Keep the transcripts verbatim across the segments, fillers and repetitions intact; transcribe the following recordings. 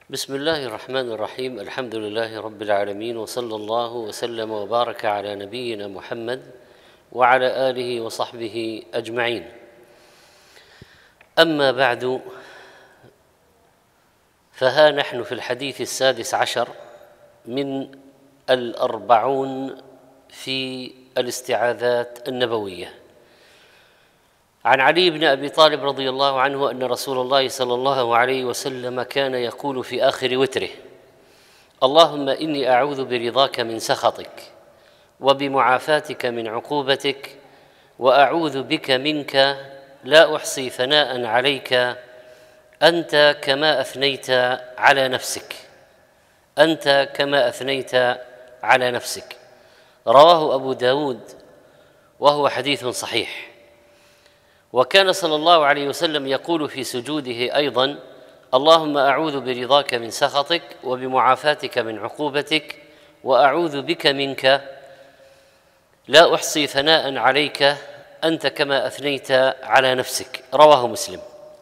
بسم الله الرحمن الرحيم. الحمد لله رب العالمين، وصلى الله وسلم وبارك على نبينا محمد وعلى آله وصحبه أجمعين. أما بعد، فها نحن في الحديث السادس عشر من الأربعون في الاستعاذات النبوية. عن علي بن أبي طالب رضي الله عنه أن رسول الله صلى الله عليه وسلم كان يقول في آخر وتره: اللهم إني أعوذ برضاك من سخطك وبمعافاتك من عقوبتك وأعوذ بك منك لا أحصي ثناء عليك أنت كما أثنيت على نفسك أنت كما أثنيت على نفسك. رواه أبو داود وهو حديث صحيح. وكان صلى الله عليه وسلم يقول في سجوده أيضا: اللهم أعوذ برضاك من سخطك وبمعافاتك من عقوبتك وأعوذ بك منك لا أحصي ثناء عليك أنت كما أثنيت على نفسك. رواه مسلم.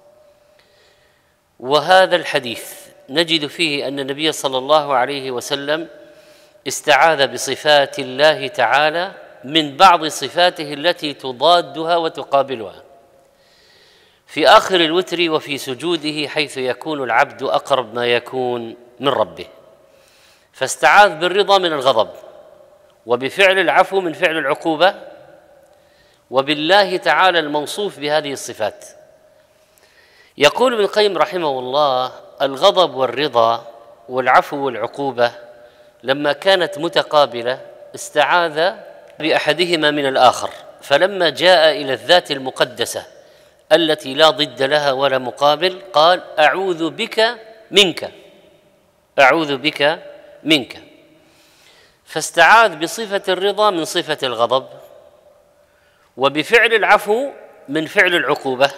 وهذا الحديث نجد فيه أن النبي صلى الله عليه وسلم استعاذ بصفات الله تعالى من بعض صفاته التي تضادها وتقابلها في آخر الوتر وفي سجوده، حيث يكون العبد أقرب ما يكون من ربه، فاستعاذ بالرضا من الغضب، وبفعل العفو من فعل العقوبة، وبالله تعالى الموصوف بهذه الصفات. يقول ابن القيم رحمه الله: الغضب والرضا والعفو والعقوبة لما كانت متقابلة استعاذ بأحدهما من الآخر، فلما جاء إلى الذات المقدسة التي لا ضد لها ولا مقابل قال: أعوذ بك منك أعوذ بك منك فاستعاذ بصفة الرضا من صفة الغضب، وبفعل العفو من فعل العقوبة،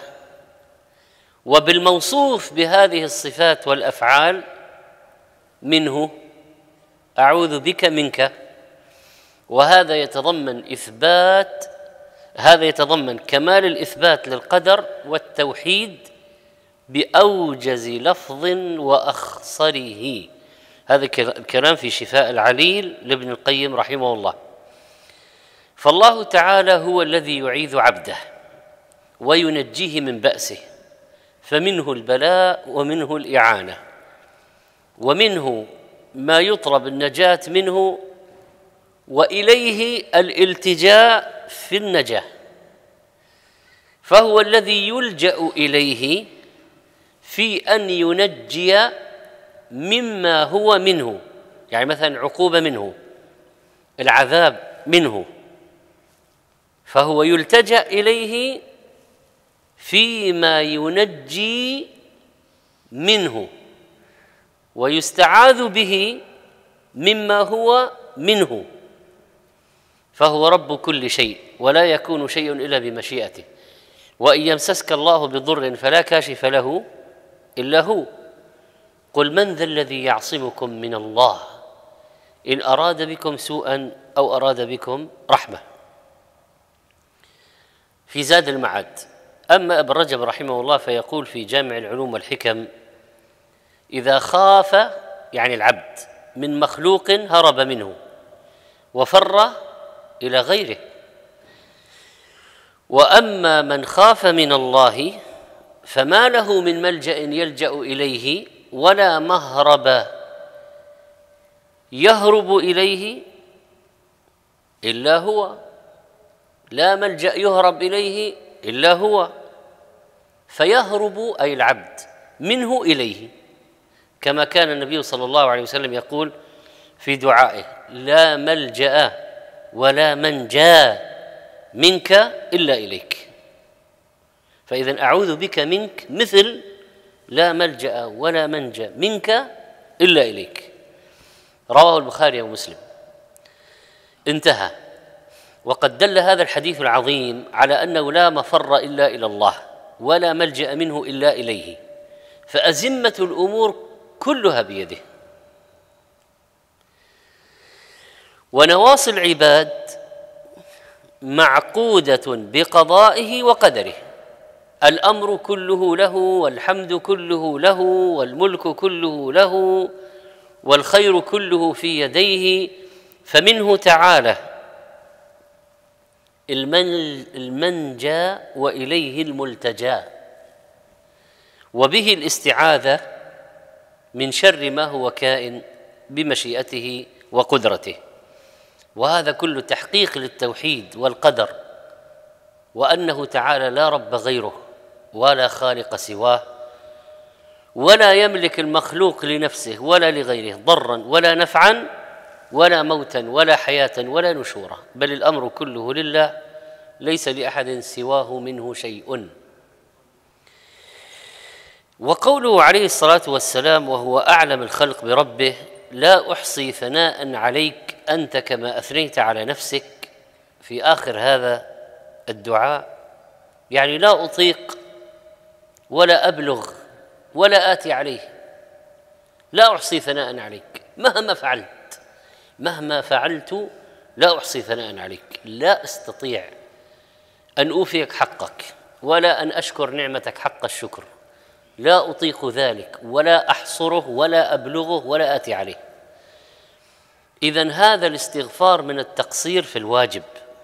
وبالموصوف بهذه الصفات والأفعال منه أعوذ بك منك. وهذا يتضمن إثبات هذا يتضمن كمال الإثبات للقدر والتوحيد بأوجز لفظ وأخصره. هذا الكلام في شفاء العليل لابن القيم رحمه الله. فالله تعالى هو الذي يعيذ عبده وينجيه من بأسه، فمنه البلاء ومنه الإعانة، ومنه ما يطلب النجاة منه، وإليه الالتجاء في النجاة، فهو الذي يلجأ إليه في أن ينجي مما هو منه، يعني مثلا عقوبة منه، العذاب منه، فهو يلتجأ إليه فيما ينجي منه، ويستعاذ به مما هو منه، فهو رب كل شيء ولا يكون شيء إلا بمشيئته. وإن يمسسك الله بضر فلا كاشف له إلا هو، قل من ذا الذي يعصمكم من الله إن أراد بكم سوءا أو أراد بكم رحمة. في زاد المعاد. أما ابن رجب رحمه الله فيقول في جامع العلوم والحكم: إذا خاف يعني العبد من مخلوق هرب منه وفر إلى غيره، وأما من خاف من الله فما له من ملجأ يلجأ إليه ولا مهرب يهرب إليه إلا هو، لا ملجأ يهرب إليه إلا هو، فيهرب أي العبد منه إليه، كما كان النبي صلى الله عليه وسلم يقول في دعائه: لا ملجأ ولا منجى منك إلا إليك. فإذا أعوذ بك منك مثل لا ملجأ ولا منجى منك إلا إليك. رواه البخاري ومسلم. انتهى. وقد دل هذا الحديث العظيم على أنه لا مفر إلا إلى الله ولا ملجأ منه إلا إليه، فأزمة الأمور كلها بيده، ونواصي العباد معقودة بقضائه وقدره. الأمر كله له والحمد كله له والملك كله له والخير كله في يديه، فمنه تعالى المنجى وإليه الملتجى، وبه الاستعاذة من شر ما هو كائن بمشيئته وقدرته. وهذا كله تحقيق للتوحيد والقدر، وأنه تعالى لا رب غيره ولا خالق سواه، ولا يملك المخلوق لنفسه ولا لغيره ضرا ولا نفعا ولا موتا ولا حياة ولا نشورا، بل الأمر كله لله ليس لأحد سواه منه شيء. وقوله عليه الصلاة والسلام وهو أعلم الخلق بربه: لا أحصي ثناء عليك أنت كما أثنيت على نفسك، في آخر هذا الدعاء يعني لا أطيق ولا أبلغ ولا آتي عليه، لا أحصي ثناء عليك مهما فعلت، مهما فعلت لا أحصي ثناء عليك، لا أستطيع أن أوفيك حقك ولا أن أشكر نعمتك حق الشكر، لا أطيق ذلك ولا أحصره ولا أبلغه ولا آتي عليه. إذن هذا الاستغفار من التقصير في الواجب،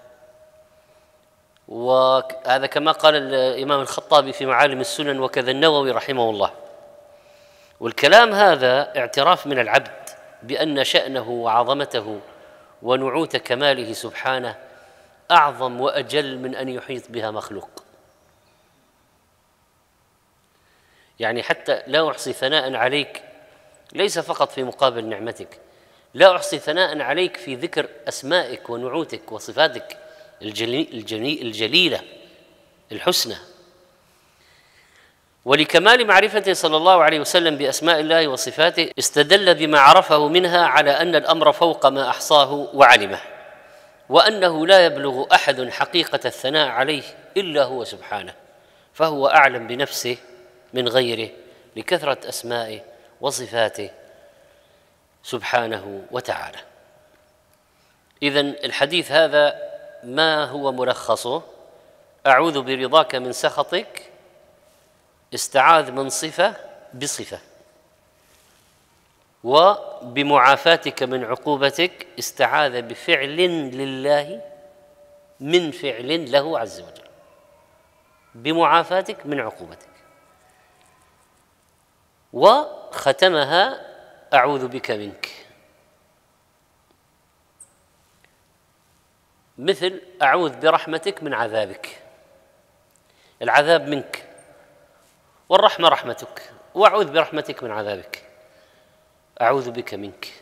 وهذا كما قال الإمام الخطابي في معالم السنن وكذا النووي رحمه الله. والكلام هذا اعتراف من العبد بأن شأنه وعظمته ونعوت كماله سبحانه أعظم وأجل من أن يحيط بها مخلوق. يعني حتى لا أحصي ثناء عليك ليس فقط في مقابل نعمتك، لا أحصي ثناء عليك في ذكر أسمائك ونعوتك وصفاتك الجليلة الحسنى. ولكمال معرفته صلى الله عليه وسلم بأسماء الله وصفاته استدل بما عرفه منها على أن الأمر فوق ما أحصاه وعلمه، وأنه لا يبلغ أحد حقيقة الثناء عليه إلا هو سبحانه، فهو أعلم بنفسه من غيره لكثرة أسمائه وصفاته سبحانه وتعالى. إذن الحديث هذا ما هو ملخصه؟ أعوذ برضاك من سخطك، استعاذ من صفة بصفة، وبمعافاتك من عقوبتك استعاذ بفعل لله من فعل له عز وجل، بمعافاتك من عقوبتك. وختمها أعوذ بك منك، مثل أعوذ برحمتك من عذابك، العذاب منك والرحمة رحمتك، وأعوذ برحمتك من عذابك، أعوذ بك منك.